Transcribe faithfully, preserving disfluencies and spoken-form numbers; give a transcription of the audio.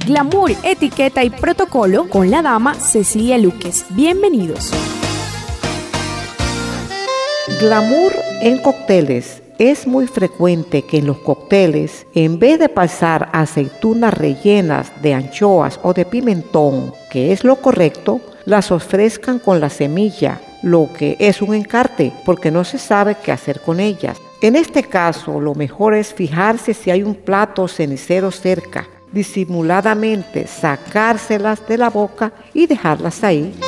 Glamour, etiqueta y protocolo con la dama Cecilia Luques. Bienvenidos. Glamour en cócteles. Es muy frecuente que en los cócteles, en vez de pasar aceitunas rellenas de anchoas o de pimentón, que es lo correcto, las ofrezcan con la semilla, lo que es un encarte porque no se sabe qué hacer con ellas. En este caso, lo mejor es fijarse si hay un plato cenicero cerca, disimuladamente sacárselas de la boca y dejarlas ahí.